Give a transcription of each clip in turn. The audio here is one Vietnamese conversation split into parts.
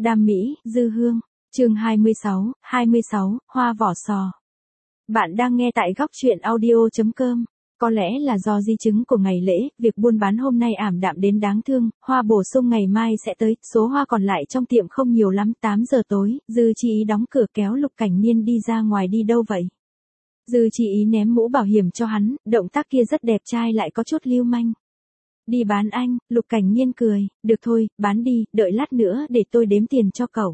Đam mỹ, dư hương. Chương 26, hoa vỏ sò. Bạn đang nghe tại góc truyện audio.com. Có lẽ là do di chứng của ngày lễ, việc buôn bán hôm nay ảm đạm đến đáng thương, hoa bổ sung ngày mai sẽ tới, số hoa còn lại trong tiệm không nhiều lắm. 8 giờ tối, Dư Chi Ý đóng cửa kéo Lục Cảnh Niên đi ra ngoài. Đi đâu vậy? Dư Chi Ý ném mũ bảo hiểm cho hắn, động tác kia rất đẹp trai lại có chút lưu manh. Đi bán anh, Lục Cảnh Niên cười, được thôi, bán đi, đợi lát nữa để tôi đếm tiền cho cậu.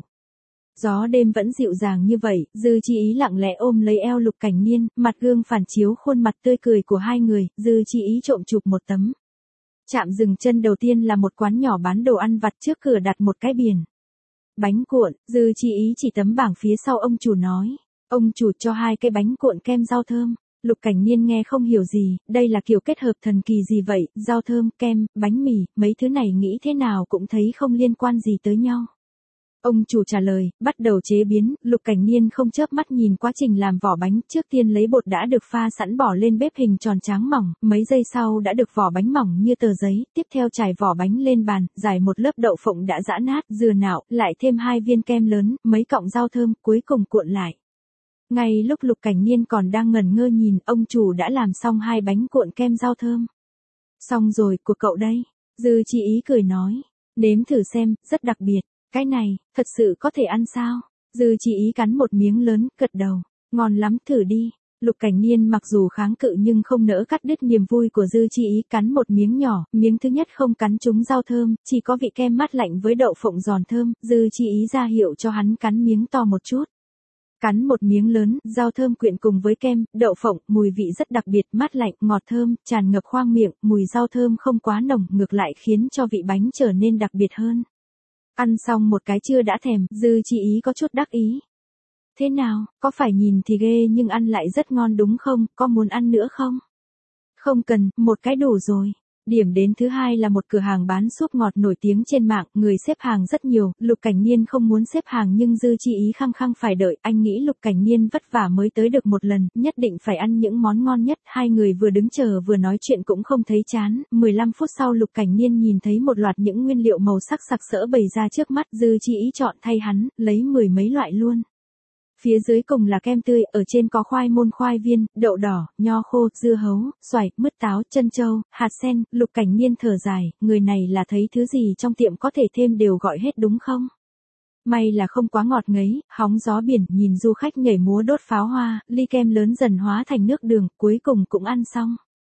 Gió đêm vẫn dịu dàng như vậy, Dư Chi Ý lặng lẽ ôm lấy eo Lục Cảnh Niên, mặt gương phản chiếu khuôn mặt tươi cười của hai người, Dư Chi Ý trộm chụp một tấm. Chạm dừng chân đầu tiên là một quán nhỏ bán đồ ăn vặt, trước cửa đặt một cái biển. Bánh cuộn, Dư Chi Ý chỉ tấm bảng phía sau. Ông chủ nói, ông chủ cho 2 cái bánh cuộn kem rau thơm. Lục Cảnh Niên nghe không hiểu gì, đây là kiểu kết hợp thần kỳ gì vậy, rau thơm, kem, bánh mì, mấy thứ này nghĩ thế nào cũng thấy không liên quan gì tới nhau. Ông chủ trả lời, bắt đầu chế biến. Lục Cảnh Niên không chớp mắt nhìn quá trình làm vỏ bánh, trước tiên lấy bột đã được pha sẵn bỏ lên bếp hình tròn tráng mỏng, mấy giây sau đã được vỏ bánh mỏng như tờ giấy, tiếp theo trải vỏ bánh lên bàn, rải một lớp đậu phộng đã giã nát, dừa nạo, lại thêm 2 viên kem lớn, mấy cọng rau thơm, cuối cùng cuộn lại. Ngay lúc Lục Cảnh Niên còn đang ngẩn ngơ nhìn, ông chủ đã làm xong 2 bánh cuộn kem rau thơm. Xong rồi, của cậu đây. Dư Chi Ý cười nói, nếm thử xem, rất đặc biệt. Cái này, thật sự có thể ăn sao? Dư Chi Ý cắn một miếng lớn, gật đầu. Ngon lắm, thử đi. Lục Cảnh Niên mặc dù kháng cự nhưng không nỡ cắt đứt niềm vui của Dư Chi Ý, cắn một miếng nhỏ, miếng thứ nhất không cắn trúng rau thơm, chỉ có vị kem mát lạnh với đậu phộng giòn thơm. Dư Chi Ý ra hiệu cho hắn cắn miếng to một chút. Cắn một miếng lớn, rau thơm quyện cùng với kem, đậu phộng, mùi vị rất đặc biệt, mát lạnh, ngọt thơm, tràn ngập khoang miệng, mùi rau thơm không quá nồng, ngược lại khiến cho vị bánh trở nên đặc biệt hơn. Ăn xong một cái chưa đã thèm, Dư Chi Ý có chút đắc ý. Thế nào, có phải nhìn thì ghê nhưng ăn lại rất ngon đúng không, có muốn ăn nữa không? Không cần, một cái đủ rồi. Điểm đến thứ hai là một cửa hàng bán súp ngọt nổi tiếng trên mạng, người xếp hàng rất nhiều. Lục Cảnh Niên không muốn xếp hàng nhưng Dư Chi Ý khăng khăng phải đợi, anh nghĩ Lục Cảnh Niên vất vả mới tới được một lần, nhất định phải ăn những món ngon nhất. Hai người vừa đứng chờ vừa nói chuyện cũng không thấy chán. 15 phút sau Lục Cảnh Niên nhìn thấy một loạt những nguyên liệu màu sắc sặc sỡ bày ra trước mắt, Dư Chi Ý chọn thay hắn, lấy 10 mấy loại luôn. Phía dưới cùng là kem tươi, ở trên có khoai môn khoai viên, đậu đỏ, nho khô, dưa hấu, xoài, mứt táo, trân châu, hạt sen. Lục Cảnh Niên thở dài, người này là thấy thứ gì trong tiệm có thể thêm đều gọi hết đúng không? May là không quá ngọt ngấy, hóng gió biển, nhìn du khách nhảy múa đốt pháo hoa, ly kem lớn dần hóa thành nước đường, cuối cùng cũng ăn xong.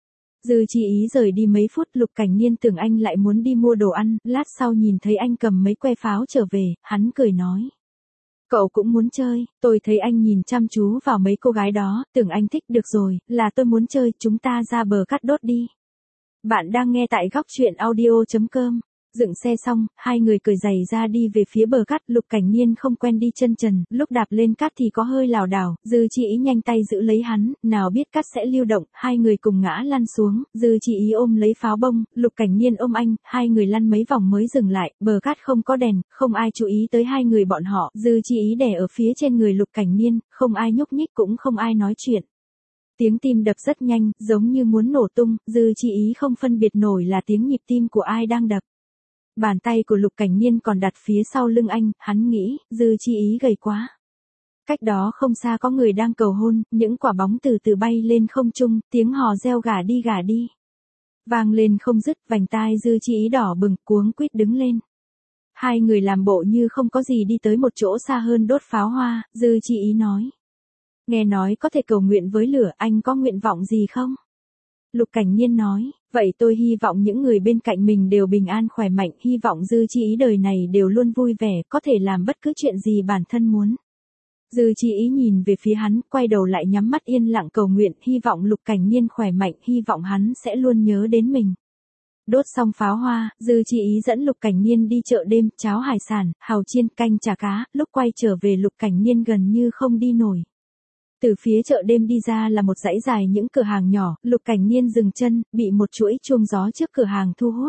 Dư Chi Ý rời đi mấy phút, Lục Cảnh Niên tưởng anh lại muốn đi mua đồ ăn, lát sau nhìn thấy anh cầm mấy que pháo trở về, hắn cười nói. Cậu cũng muốn chơi, tôi thấy anh nhìn chăm chú vào mấy cô gái đó, tưởng anh thích. Được rồi, là tôi muốn chơi, chúng ta ra bờ cát đốt đi. Bạn đang nghe tại góc truyện audio.com. Dựng xe xong, hai người cởi giày ra đi về phía bờ cát. Lục Cảnh Niên không quen đi chân trần, lúc đạp lên cát thì có hơi lảo đảo, Dư Chi Ý nhanh tay giữ lấy hắn, nào biết cát sẽ lưu động, hai người cùng ngã lăn xuống. Dư Chi Ý ôm lấy pháo bông, Lục Cảnh Niên ôm anh, hai người lăn mấy vòng mới dừng lại, bờ cát không có đèn, không ai chú ý tới hai người bọn họ. Dư Chi Ý đè ở phía trên người Lục Cảnh Niên, không ai nhúc nhích cũng không ai nói chuyện. Tiếng tim đập rất nhanh, giống như muốn nổ tung, Dư Chi Ý không phân biệt nổi là tiếng nhịp tim của ai đang đập. Bàn tay của Lục Cảnh Niên còn đặt phía sau lưng anh, hắn nghĩ, Dư Chi Ý gầy quá. Cách đó không xa có người đang cầu hôn, những quả bóng từ từ bay lên không trung, tiếng hò reo gả đi. Vang lên không dứt, vành tai Dư Chi Ý đỏ bừng, cuống quýt đứng lên. Hai người làm bộ như không có gì đi tới một chỗ xa hơn đốt pháo hoa, Dư Chi Ý nói. Nghe nói có thể cầu nguyện với lửa, anh có nguyện vọng gì không? Lục Cảnh Niên nói, vậy tôi hy vọng những người bên cạnh mình đều bình an khỏe mạnh, hy vọng Dư Chi Ý đời này đều luôn vui vẻ, có thể làm bất cứ chuyện gì bản thân muốn. Dư Chi Ý nhìn về phía hắn, quay đầu lại nhắm mắt yên lặng cầu nguyện, hy vọng Lục Cảnh Niên khỏe mạnh, hy vọng hắn sẽ luôn nhớ đến mình. Đốt xong pháo hoa, Dư Chi Ý dẫn Lục Cảnh Niên đi chợ đêm, cháo hải sản, hàu chiên, canh chả cá, lúc quay trở về Lục Cảnh Niên gần như không đi nổi. Từ phía chợ đêm đi ra là một dãy dài những cửa hàng nhỏ, Lục Cảnh Niên dừng chân, bị một chuỗi chuông gió trước cửa hàng thu hút.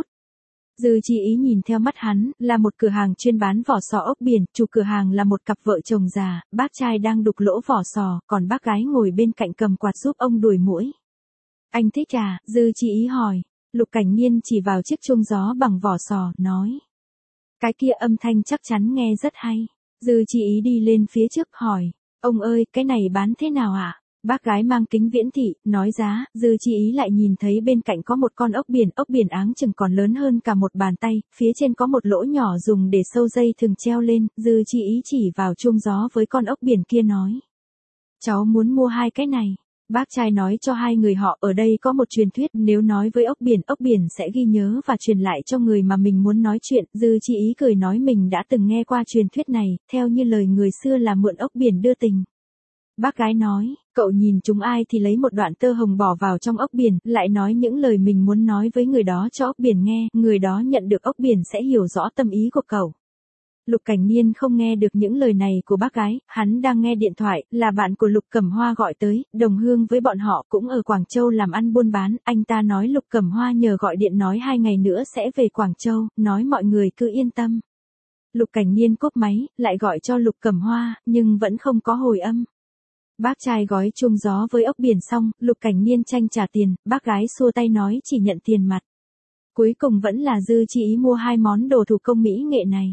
Dư Chi Ý nhìn theo mắt hắn, là một cửa hàng chuyên bán vỏ sò ốc biển, chủ cửa hàng là một cặp vợ chồng già, bác trai đang đục lỗ vỏ sò, còn bác gái ngồi bên cạnh cầm quạt giúp ông đuổi muỗi. Anh thích à? Dư Chi Ý hỏi. Lục Cảnh Niên chỉ vào chiếc chuông gió bằng vỏ sò, nói. Cái kia âm thanh chắc chắn nghe rất hay. Dư Chi Ý đi lên phía trước hỏi, ông ơi, cái này bán thế nào ạ? Bác gái mang kính viễn thị, nói giá, Dư Chi Ý lại nhìn thấy bên cạnh có một con ốc biển áng chừng còn lớn hơn cả một bàn tay, phía trên có một lỗ nhỏ dùng để sâu dây thừng treo lên, Dư Chi Ý chỉ vào chuông gió với con ốc biển kia nói. Cháu muốn mua 2 cái này. Bác trai nói cho 2 người họ ở đây có một truyền thuyết, nếu nói với ốc biển sẽ ghi nhớ và truyền lại cho người mà mình muốn nói chuyện. Dư Chi Ý cười nói mình đã từng nghe qua truyền thuyết này, theo như lời người xưa là mượn ốc biển đưa tình. Bác gái nói, cậu nhìn chúng ai thì lấy một đoạn tơ hồng bỏ vào trong ốc biển, lại nói những lời mình muốn nói với người đó cho ốc biển nghe, người đó nhận được ốc biển sẽ hiểu rõ tâm ý của cậu. Lục Cảnh Niên không nghe được những lời này của bác gái, hắn đang nghe điện thoại, là bạn của Lục Cẩm Hoa gọi tới, đồng hương với bọn họ cũng ở Quảng Châu làm ăn buôn bán, anh ta nói Lục Cẩm Hoa nhờ gọi điện nói 2 ngày nữa sẽ về Quảng Châu, nói mọi người cứ yên tâm. Lục Cảnh Niên cúp máy, lại gọi cho Lục Cẩm Hoa, nhưng vẫn không có hồi âm. Bác trai gói chuông gió với ốc biển xong, Lục Cảnh Niên tranh trả tiền, bác gái xua tay nói chỉ nhận tiền mặt. Cuối cùng vẫn là Dư Chi Ý mua 2 món đồ thủ công mỹ nghệ này.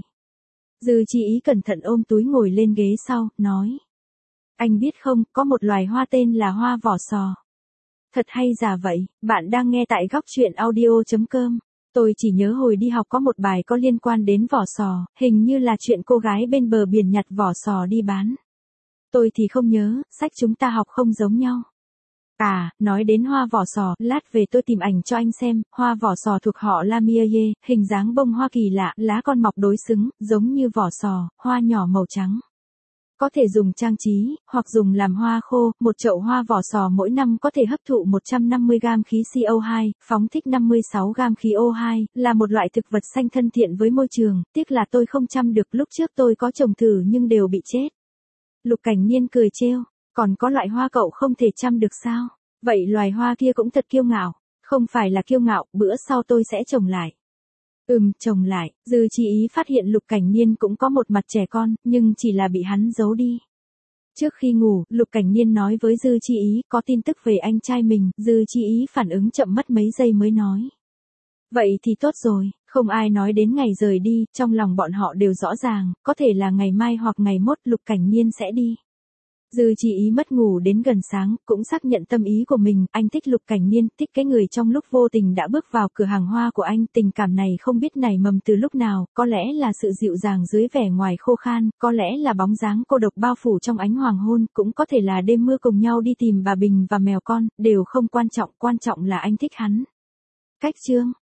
Dư Chi Ý cẩn thận ôm túi ngồi lên ghế sau, nói. Anh biết không, có một loài hoa tên là hoa vỏ sò. Thật hay giả vậy, bạn đang nghe tại góc truyện audio.com. Tôi chỉ nhớ hồi đi học có một bài có liên quan đến vỏ sò, hình như là chuyện cô gái bên bờ biển nhặt vỏ sò đi bán. Tôi thì không nhớ, sách chúng ta học không giống nhau. À, nói đến hoa vỏ sò, lát về tôi tìm ảnh cho anh xem, hoa vỏ sò thuộc họ Lamiae, hình dáng bông hoa kỳ lạ, lá con mọc đối xứng, giống như vỏ sò, hoa nhỏ màu trắng. Có thể dùng trang trí, hoặc dùng làm hoa khô, một chậu hoa vỏ sò mỗi năm có thể hấp thụ 150 gam khí CO2, phóng thích 56 gam khí O2, là một loại thực vật xanh thân thiện với môi trường, tiếc là tôi không chăm được, lúc trước tôi có trồng thử nhưng đều bị chết. Lục Cảnh Niên cười trêu, còn có loại hoa cậu không thể chăm được sao? Vậy loài hoa kia cũng thật kiêu ngạo. Không phải là kiêu ngạo, bữa sau tôi sẽ trồng lại. Trồng lại. Dư Chi Ý phát hiện Lục Cảnh Niên cũng có một mặt trẻ con, nhưng chỉ là bị hắn giấu đi. Trước khi ngủ, Lục Cảnh Niên nói với Dư Chi Ý, có tin tức về anh trai mình, Dư Chi Ý phản ứng chậm mất mấy giây mới nói. Vậy thì tốt rồi, không ai nói đến ngày rời đi, trong lòng bọn họ đều rõ ràng, có thể là ngày mai hoặc ngày mốt Lục Cảnh Niên sẽ đi. Dư Chi Ý mất ngủ đến gần sáng, cũng xác nhận tâm ý của mình, anh thích Lục Cảnh Niên, thích cái người trong lúc vô tình đã bước vào cửa hàng hoa của anh, tình cảm này không biết nảy mầm từ lúc nào, có lẽ là sự dịu dàng dưới vẻ ngoài khô khan, có lẽ là bóng dáng cô độc bao phủ trong ánh hoàng hôn, cũng có thể là đêm mưa cùng nhau đi tìm bà Bình và mèo con, đều không quan trọng là anh thích hắn. Cách chương